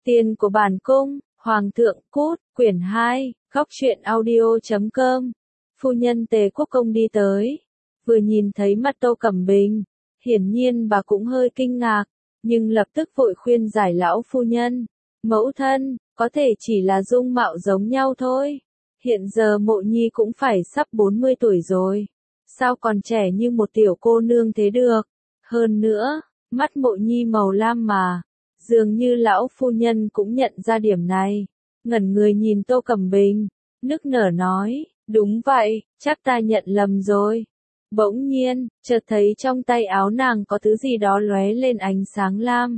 Tiền của bản cung, Hoàng thượng cút, quyển 2, góc truyện audio.com. Phu nhân Tề Quốc Công đi tới, vừa nhìn thấy mặt Tô Cẩm Bình, hiển nhiên bà cũng hơi kinh ngạc, nhưng lập tức vội khuyên giải lão phu nhân. Mẫu thân, có thể chỉ là dung mạo giống nhau thôi. Hiện giờ Mộ Nhi cũng phải sắp 40 tuổi rồi. Sao còn trẻ như một tiểu cô nương thế được? Hơn nữa, mắt Mộ Nhi màu lam mà. Dường như lão phu nhân cũng nhận ra điểm này. Ngẩn người nhìn Tô Cẩm Bình, nức nở nói, đúng vậy, chắc ta nhận lầm rồi. Bỗng nhiên, chợt thấy trong tay áo nàng có thứ gì đó lóe lên ánh sáng lam.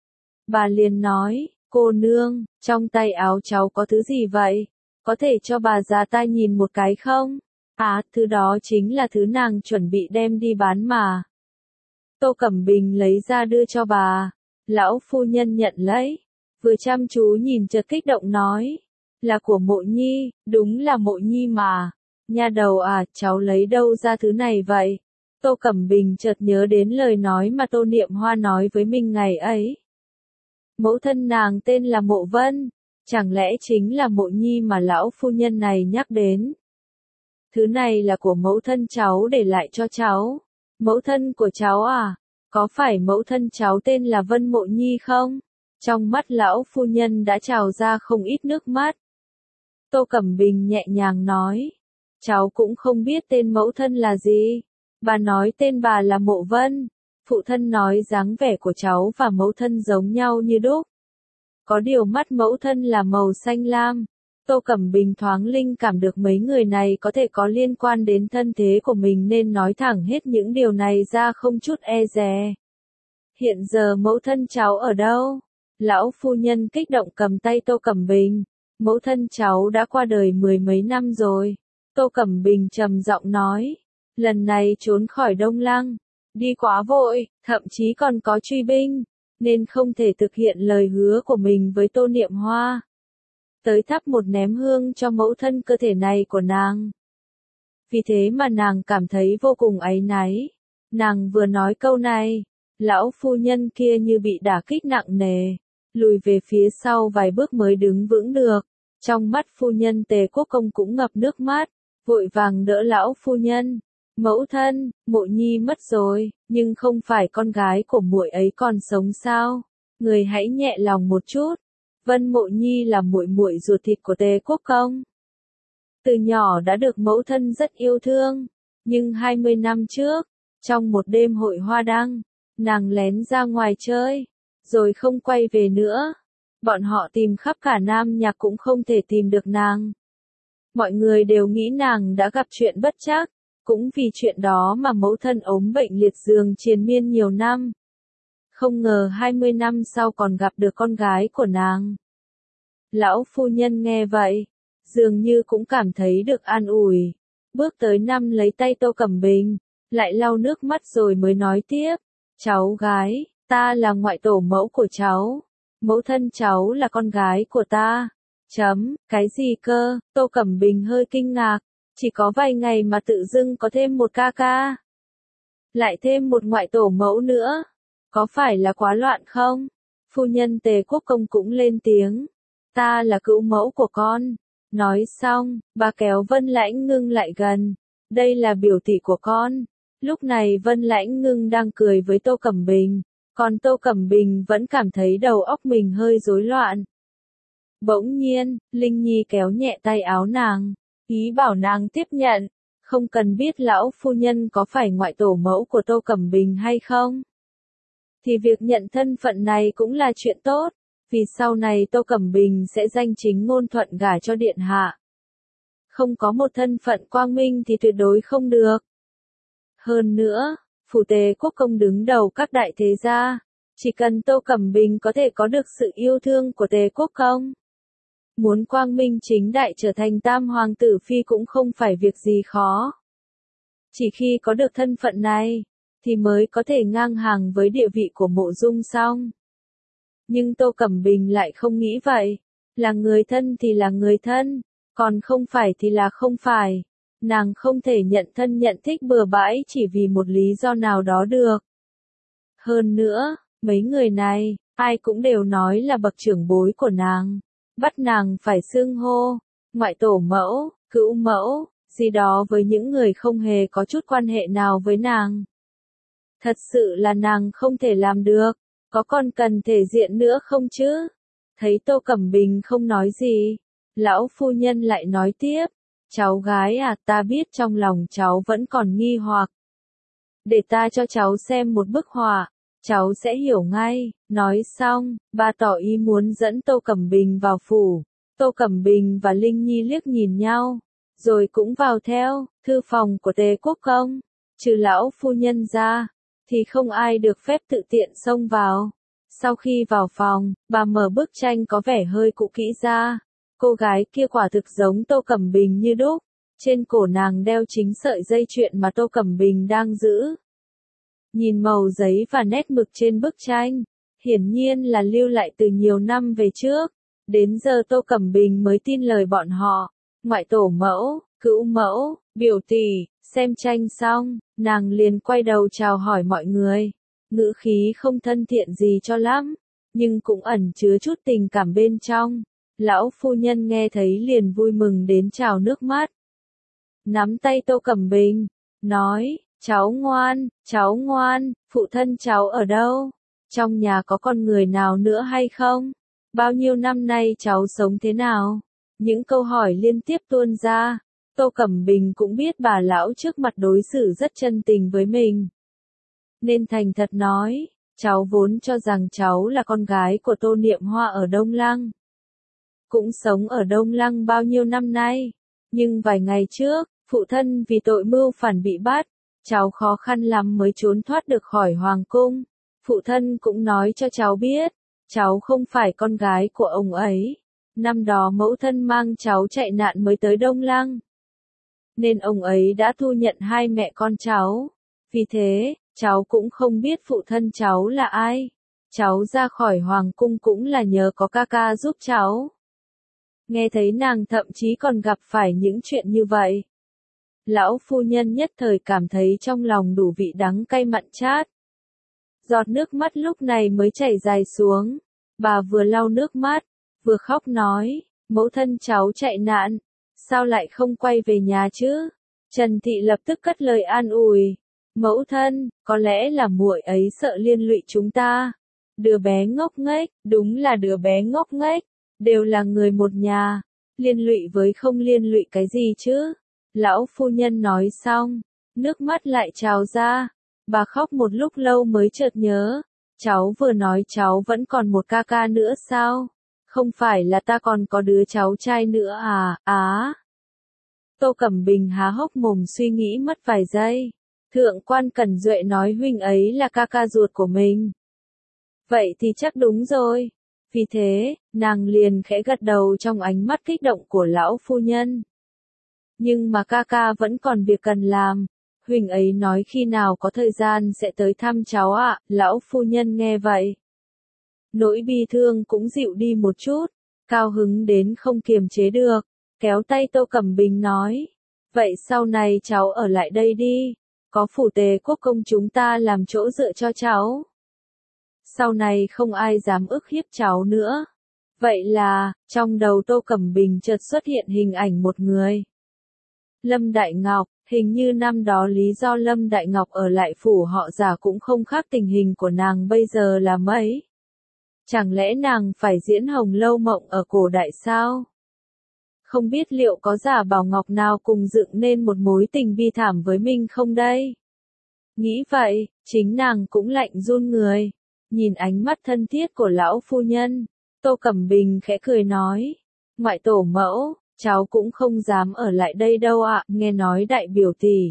Bà liền nói, cô nương, trong tay áo cháu có thứ gì vậy? Có thể cho bà già ta nhìn một cái không? À, thứ đó chính là thứ nàng chuẩn bị đem đi bán mà. Tô Cẩm Bình lấy ra đưa cho bà. Lão phu nhân nhận lấy, vừa chăm chú nhìn chợt kích động nói, là của Mộ Nhi, đúng là Mộ Nhi mà. Nha đầu à, cháu lấy đâu ra thứ này vậy? Tô Cẩm Bình chợt nhớ đến lời nói mà Tô Niệm Hoa nói với mình ngày ấy. Mẫu thân nàng tên là Mộ Vân, chẳng lẽ chính là Mộ Nhi mà lão phu nhân này nhắc đến? Thứ này là của mẫu thân cháu để lại cho cháu. Mẫu thân của cháu à? Có phải mẫu thân cháu tên là Vân Mộ Nhi không? Trong mắt lão phu nhân đã trào ra không ít nước mắt. Tô Cẩm Bình nhẹ nhàng nói, cháu cũng không biết tên mẫu thân là gì. Bà nói tên bà là Mộ Vân. Phụ thân nói dáng vẻ của cháu và mẫu thân giống nhau như đúc. Có điều mắt mẫu thân là màu xanh lam. Tô Cẩm Bình thoáng linh cảm được mấy người này có thể có liên quan đến thân thế của mình nên nói thẳng hết những điều này ra không chút e dè. Hiện giờ mẫu thân cháu ở đâu? Lão phu nhân kích động cầm tay Tô Cẩm Bình. Mẫu thân cháu đã qua đời 10 mấy năm rồi. Tô Cẩm Bình trầm giọng nói. Lần này trốn khỏi Đông Lăng. Đi quá vội, thậm chí còn có truy binh. Nên không thể thực hiện lời hứa của mình với Tô Niệm Hoa. Tới thắp một nén hương cho mẫu thân cơ thể này của nàng. Vì thế mà nàng cảm thấy vô cùng áy náy. Nàng vừa nói câu này, lão phu nhân kia như bị đả kích nặng nề, lùi về phía sau vài bước mới đứng vững được. Trong mắt phu nhân Tề Quốc Công cũng ngập nước mắt, vội vàng đỡ lão phu nhân. Mẫu thân, Mộ Nhi mất rồi, nhưng không phải con gái của muội ấy còn sống sao? Người hãy nhẹ lòng một chút. Vân Mộ Nhi là muội muội ruột thịt của Tề Quốc Công. Từ nhỏ đã được mẫu thân rất yêu thương, nhưng 20 năm trước, trong một đêm hội hoa đăng, nàng lén ra ngoài chơi, rồi không quay về nữa. Bọn họ tìm khắp cả Nam Nhạc cũng không thể tìm được nàng. Mọi người đều nghĩ nàng đã gặp chuyện bất trắc, cũng vì chuyện đó mà mẫu thân ốm bệnh liệt giường triền miên nhiều năm. Không ngờ 20 năm sau còn gặp được con gái của nàng. Lão phu nhân nghe vậy, dường như cũng cảm thấy được an ủi. Bước tới nắm lấy tay Tô Cẩm Bình, lại lau nước mắt rồi mới nói tiếp. Cháu gái, ta là ngoại tổ mẫu của cháu. Mẫu thân cháu là con gái của ta. Cái gì cơ? Tô Cẩm Bình hơi kinh ngạc. Chỉ có vài ngày mà tự dưng có thêm một ca ca. Lại thêm một ngoại tổ mẫu nữa. Có phải là quá loạn không? Phu nhân Tề Quốc Công cũng lên tiếng. Ta là cữu mẫu của con. Nói xong, bà kéo Vân Lãnh Ngưng lại gần. Đây là biểu tỷ của con. Lúc này Vân Lãnh Ngưng đang cười với Tô Cẩm Bình. Còn Tô Cẩm Bình vẫn cảm thấy đầu óc mình hơi rối loạn. Bỗng nhiên, Linh Nhi kéo nhẹ tay áo nàng. Ý bảo nàng tiếp nhận. Không cần biết lão phu nhân có phải ngoại tổ mẫu của Tô Cẩm Bình hay không. Thì việc nhận thân phận này cũng là chuyện tốt. Vì sau này Tô Cẩm Bình sẽ danh chính ngôn thuận gả cho điện hạ. Không có một thân phận quang minh thì tuyệt đối không được. Hơn nữa, phủ Tề Quốc Công đứng đầu các đại thế gia. Chỉ cần Tô Cẩm Bình có thể có được sự yêu thương của Tề Quốc Công. Muốn quang minh chính đại trở thành tam hoàng tử phi cũng không phải việc gì khó. Chỉ khi có được thân phận này, thì mới có thể ngang hàng với địa vị của Mộ Dung Song. Nhưng Tô Cẩm Bình lại không nghĩ vậy. Là người thân thì là người thân, còn không phải thì là không phải. Nàng không thể nhận thân nhận thích bừa bãi chỉ vì một lý do nào đó được. Hơn nữa, mấy người này, ai cũng đều nói là bậc trưởng bối của nàng, bắt nàng phải xưng hô, ngoại tổ mẫu, cữu mẫu, gì đó với những người không hề có chút quan hệ nào với nàng. Thật sự là nàng không thể làm được, có còn cần thể diện nữa không chứ? Thấy Tô Cẩm Bình không nói gì, lão phu nhân lại nói tiếp, cháu gái à, ta biết trong lòng cháu vẫn còn nghi hoặc. Để ta cho cháu xem một bức họa, cháu sẽ hiểu ngay. Nói xong, bà tỏ ý muốn dẫn Tô Cẩm Bình vào phủ. Tô Cẩm Bình và Linh Nhi liếc nhìn nhau, rồi cũng vào theo. Thư phòng của Tề Quốc Công, trừ lão phu nhân ra, thì không ai được phép tự tiện xông vào. Sau khi vào phòng, bà mở bức tranh có vẻ hơi cũ kỹ ra. Cô gái kia quả thực giống Tô Cẩm Bình như đúc. Trên cổ nàng đeo chính sợi dây chuyền mà Tô Cẩm Bình đang giữ. Nhìn màu giấy và nét mực trên bức tranh, hiển nhiên là lưu lại từ nhiều năm về trước. Đến giờ Tô Cẩm Bình mới tin lời bọn họ. Ngoại tổ mẫu, cữu mẫu, biểu tỷ, xem tranh xong, nàng liền quay đầu chào hỏi mọi người. Ngữ khí không thân thiện gì cho lắm, nhưng cũng ẩn chứa chút tình cảm bên trong. Lão phu nhân nghe thấy liền vui mừng đến trào nước mắt. Nắm tay Tô Cẩm Bình, nói, cháu ngoan, phụ thân cháu ở đâu? Trong nhà có con người nào nữa hay không? Bao nhiêu năm nay cháu sống thế nào? Những câu hỏi liên tiếp tuôn ra. Tô Cẩm Bình cũng biết bà lão trước mặt đối xử rất chân tình với mình, nên thành thật nói, cháu vốn cho rằng cháu là con gái của Tô Niệm Hoa ở Đông Lăng. Cũng sống ở Đông Lăng bao nhiêu năm nay, nhưng vài ngày trước, phụ thân vì tội mưu phản bị bắt, cháu khó khăn lắm mới trốn thoát được khỏi hoàng cung. Phụ thân cũng nói cho cháu biết, cháu không phải con gái của ông ấy. Năm đó mẫu thân mang cháu chạy nạn mới tới Đông Lăng, nên ông ấy đã thu nhận hai mẹ con cháu. Vì thế, cháu cũng không biết phụ thân cháu là ai. Cháu ra khỏi hoàng cung cũng là nhờ có ca ca giúp cháu. Nghe thấy nàng thậm chí còn gặp phải những chuyện như vậy, lão phu nhân nhất thời cảm thấy trong lòng đủ vị đắng cay mặn chát. Giọt nước mắt lúc này mới chảy dài xuống. Bà vừa lau nước mắt, vừa khóc nói, mẫu thân cháu chạy nạn, sao lại không quay về nhà chứ? Trần Thị lập tức cất lời an ủi, mẫu thân, có lẽ là muội ấy sợ liên lụy chúng ta. Đứa bé ngốc nghếch, đúng là đứa bé ngốc nghếch, đều là người một nhà, liên lụy với không liên lụy cái gì chứ? Lão phu nhân nói xong, nước mắt lại trào ra. Bà khóc một lúc lâu mới chợt nhớ, cháu vừa nói cháu vẫn còn một ca ca nữa sao? Không phải là ta còn có đứa cháu trai nữa à? Tô Cẩm Bình há hốc mồm suy nghĩ mất vài giây. Thượng quan Cẩn Duệ nói huynh ấy là ca ca ruột của mình. Vậy thì chắc đúng rồi. Vì thế, nàng liền khẽ gật đầu trong ánh mắt kích động của lão phu nhân. Nhưng mà ca ca vẫn còn việc cần làm. Huynh ấy nói khi nào có thời gian sẽ tới thăm cháu ạ. Lão phu nhân nghe vậy, nỗi bi thương cũng dịu đi một chút, cao hứng đến không kiềm chế được, kéo tay Tô Cẩm Bình nói, vậy sau này cháu ở lại đây đi, có phủ Tề Quốc Công chúng ta làm chỗ dựa cho cháu. Sau này không ai dám ức hiếp cháu nữa. Vậy là, trong đầu Tô Cẩm Bình chợt xuất hiện hình ảnh một người. Lâm Đại Ngọc. Hình như năm đó lý do Lâm Đại Ngọc ở lại phủ họ Giả cũng không khác tình hình của nàng bây giờ là mấy. Chẳng lẽ nàng phải diễn Hồng Lâu Mộng ở cổ đại sao? Không biết liệu có giả bảo ngọc nào cùng dựng nên một mối tình bi thảm với mình không đây? Nghĩ vậy, chính nàng cũng lạnh run người. Nhìn ánh mắt thân thiết của lão phu nhân, Tô Cẩm Bình khẽ cười nói, ngoại tổ mẫu, cháu cũng không dám ở lại đây đâu ạ, nghe nói đại biểu tỷ.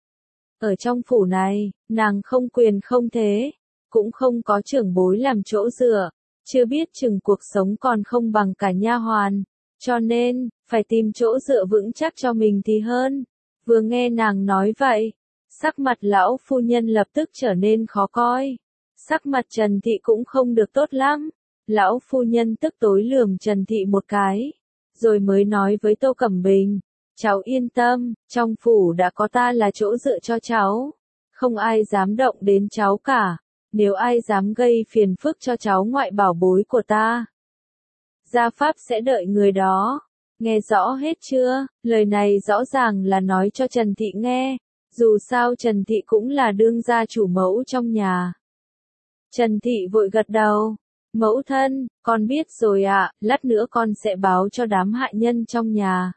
Ở trong phủ này, nàng không quyền không thế, cũng không có trưởng bối làm chỗ dựa, chưa biết chừng cuộc sống còn không bằng cả nha hoàn, cho nên, phải tìm chỗ dựa vững chắc cho mình thì hơn. Vừa nghe nàng nói vậy, sắc mặt lão phu nhân lập tức trở nên khó coi. Sắc mặt Trần Thị cũng không được tốt lắm. Lão phu nhân tức tối lườm Trần Thị một cái, rồi mới nói với Tô Cẩm Bình, cháu yên tâm, trong phủ đã có ta là chỗ dựa cho cháu, không ai dám động đến cháu cả. nếu ai dám gây phiền phức cho cháu ngoại bảo bối của ta, gia pháp sẽ đợi người đó. Nghe rõ hết chưa? Lời này rõ ràng là nói cho Trần Thị nghe, dù sao Trần Thị cũng là đương gia chủ mẫu trong nhà. Trần Thị vội gật đầu, mẫu thân, con biết rồi ạ, lát nữa con sẽ báo cho đám hạ nhân trong nhà.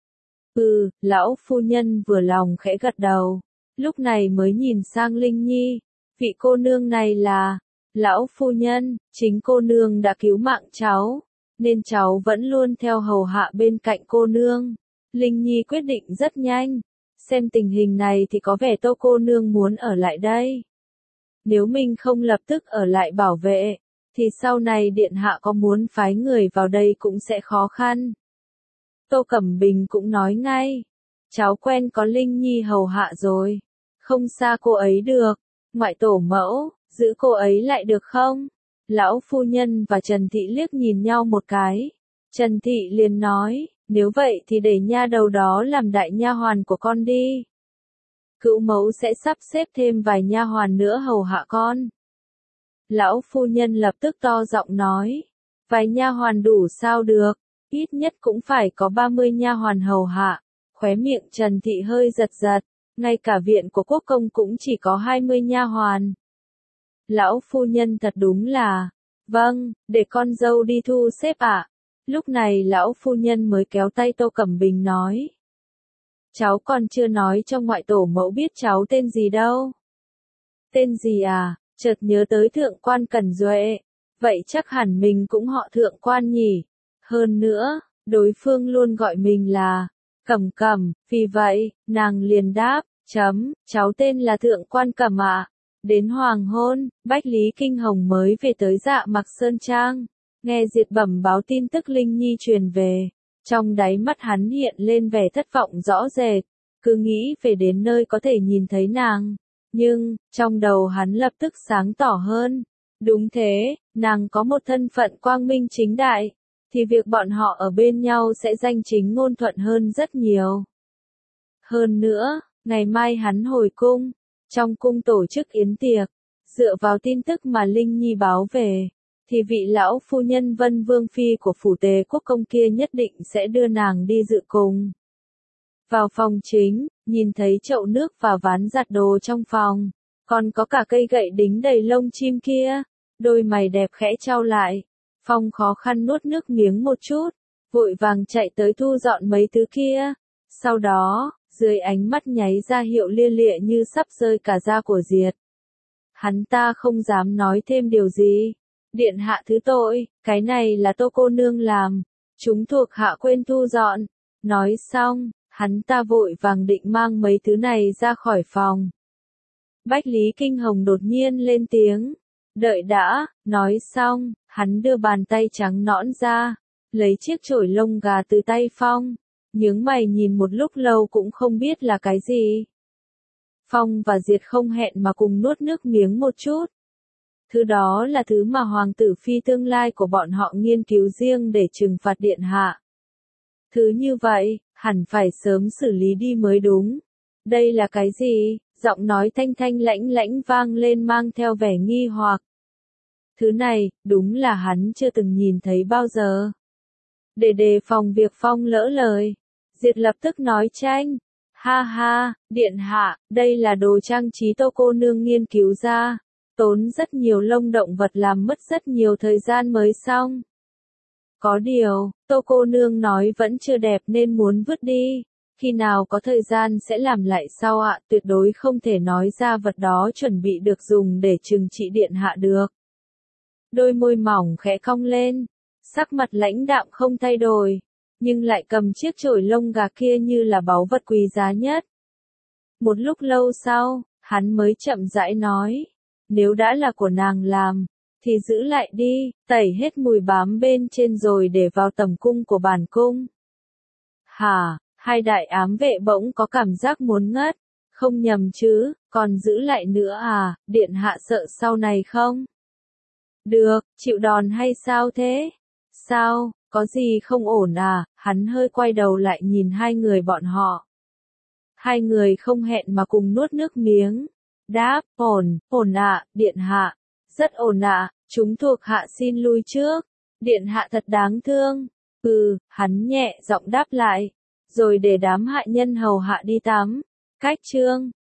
Lão phu nhân vừa lòng khẽ gật đầu, lúc này mới nhìn sang Linh Nhi, vị cô nương này là, lão phu nhân, chính cô nương đã cứu mạng cháu, nên cháu vẫn luôn theo hầu hạ bên cạnh cô nương. Linh Nhi quyết định rất nhanh, xem tình hình này thì có vẻ Tô cô nương muốn ở lại đây. Nếu mình không lập tức ở lại bảo vệ, thì sau này điện hạ có muốn phái người vào đây cũng sẽ khó khăn. Tô Cẩm Bình cũng nói ngay, cháu quen có Linh Nhi hầu hạ rồi, không xa cô ấy được, ngoại tổ mẫu, giữ cô ấy lại được không? Lão phu nhân và Trần Thị liếc nhìn nhau một cái, Trần Thị liền nói, nếu vậy thì để nha đầu đó làm đại nha hoàn của con đi. Cữu mẫu sẽ sắp xếp thêm vài nha hoàn nữa hầu hạ con. Lão phu nhân lập tức to giọng nói, vài nha hoàn đủ sao được, ít nhất cũng phải có 30 nha hoàn hầu hạ. Khóe miệng Trần Thị hơi giật giật, ngay cả viện của quốc công cũng chỉ có 20 nha hoàn. Lão phu nhân thật đúng là, vâng, để con dâu đi thu xếp ạ. Lúc này lão phu nhân mới kéo tay Tô Cẩm Bình nói, cháu còn chưa nói cho ngoại tổ mẫu biết cháu tên gì đâu. Tên gì à? Chợt nhớ tới thượng quan Cẩn Duệ, vậy chắc hẳn mình cũng họ thượng quan nhỉ. Hơn nữa, đối phương luôn gọi mình là Cẩm Cẩm, vì vậy, nàng liền đáp, cháu tên là thượng quan Cẩm ạ. Đến hoàng hôn, Bách Lý Kinh Hồng mới về tới Dạ Mặc Sơn Trang, nghe Diệt bẩm báo tin tức Linh Nhi truyền về, trong đáy mắt hắn hiện lên vẻ thất vọng rõ rệt, cứ nghĩ về đến nơi có thể nhìn thấy nàng. Nhưng, trong đầu hắn lập tức sáng tỏ hơn. Đúng thế, nàng có một thân phận quang minh chính đại, thì việc bọn họ ở bên nhau sẽ danh chính ngôn thuận hơn rất nhiều. Hơn nữa, ngày mai hắn hồi cung, trong cung tổ chức yến tiệc, dựa vào tin tức mà Linh Nhi báo về, thì vị lão phu nhân Vân Vương Phi của phủ Tề Quốc công kia nhất định sẽ đưa nàng đi dự cùng. Vào phòng chính, nhìn thấy chậu nước và ván giặt đồ trong phòng, còn có cả cây gậy đính đầy lông chim kia, đôi mày đẹp khẽ chau lại, Phong khó khăn nuốt nước miếng một chút, vội vàng chạy tới thu dọn mấy thứ kia, sau đó, dưới ánh mắt nháy ra hiệu lia lịa như sắp rơi cả da của Diệt. Hắn ta không dám nói thêm điều gì, điện hạ thứ tội, cái này là Tô cô nương làm, chúng thuộc hạ quên thu dọn, nói xong. Hắn ta vội vàng định mang mấy thứ này ra khỏi phòng. Bách Lý Kinh Hồng đột nhiên lên tiếng. Đợi đã, nói xong, hắn đưa bàn tay trắng nõn ra, lấy chiếc chổi lông gà từ tay Phong, nhướng mày nhìn một lúc lâu cũng không biết là cái gì. Phong và Diệt không hẹn mà cùng nuốt nước miếng một chút. Thứ đó là thứ mà hoàng tử phi tương lai của bọn họ nghiên cứu riêng để trừng phạt điện hạ. Thứ như vậy, hẳn phải sớm xử lý đi mới đúng. Đây là cái gì? Giọng nói thanh thanh lãnh lãnh vang lên mang theo vẻ nghi hoặc. Thứ này, đúng là hắn chưa từng nhìn thấy bao giờ. Để đề phòng việc Phong lỡ lời, Diệt lập tức nói tranh. Ha ha, điện hạ, đây là đồ trang trí Tô cô nương nghiên cứu ra. Tốn rất nhiều lông động vật làm mất rất nhiều thời gian mới xong. Có điều, Tô cô nương nói vẫn chưa đẹp nên muốn vứt đi. Khi nào có thời gian sẽ làm lại sau ạ, tuyệt đối không thể nói ra vật đó chuẩn bị được dùng để trừng trị điện hạ được. Đôi môi mỏng khẽ cong lên, sắc mặt lãnh đạm không thay đổi, nhưng lại cầm chiếc chổi lông gà kia như là báu vật quý giá nhất. Một lúc lâu sau, hắn mới chậm rãi nói, nếu đã là của nàng làm, thì giữ lại đi, tẩy hết mùi bám bên trên rồi để vào tầm cung của bản cung. Hả, hai đại ám vệ bỗng có cảm giác muốn ngất, không nhầm chứ, còn giữ lại nữa à, điện hạ sợ sau này không? Được, chịu đòn hay sao thế? Sao, có gì không ổn à, hắn hơi quay đầu lại nhìn hai người bọn họ. Hai người không hẹn mà cùng nuốt nước miếng, đáp, ổn ạ, điện hạ. Rất ổn ạ, chúng thuộc hạ xin lui trước. Điện hạ thật đáng thương. Hắn nhẹ giọng đáp lại, rồi để đám hạ nhân hầu hạ đi tắm. Cách chương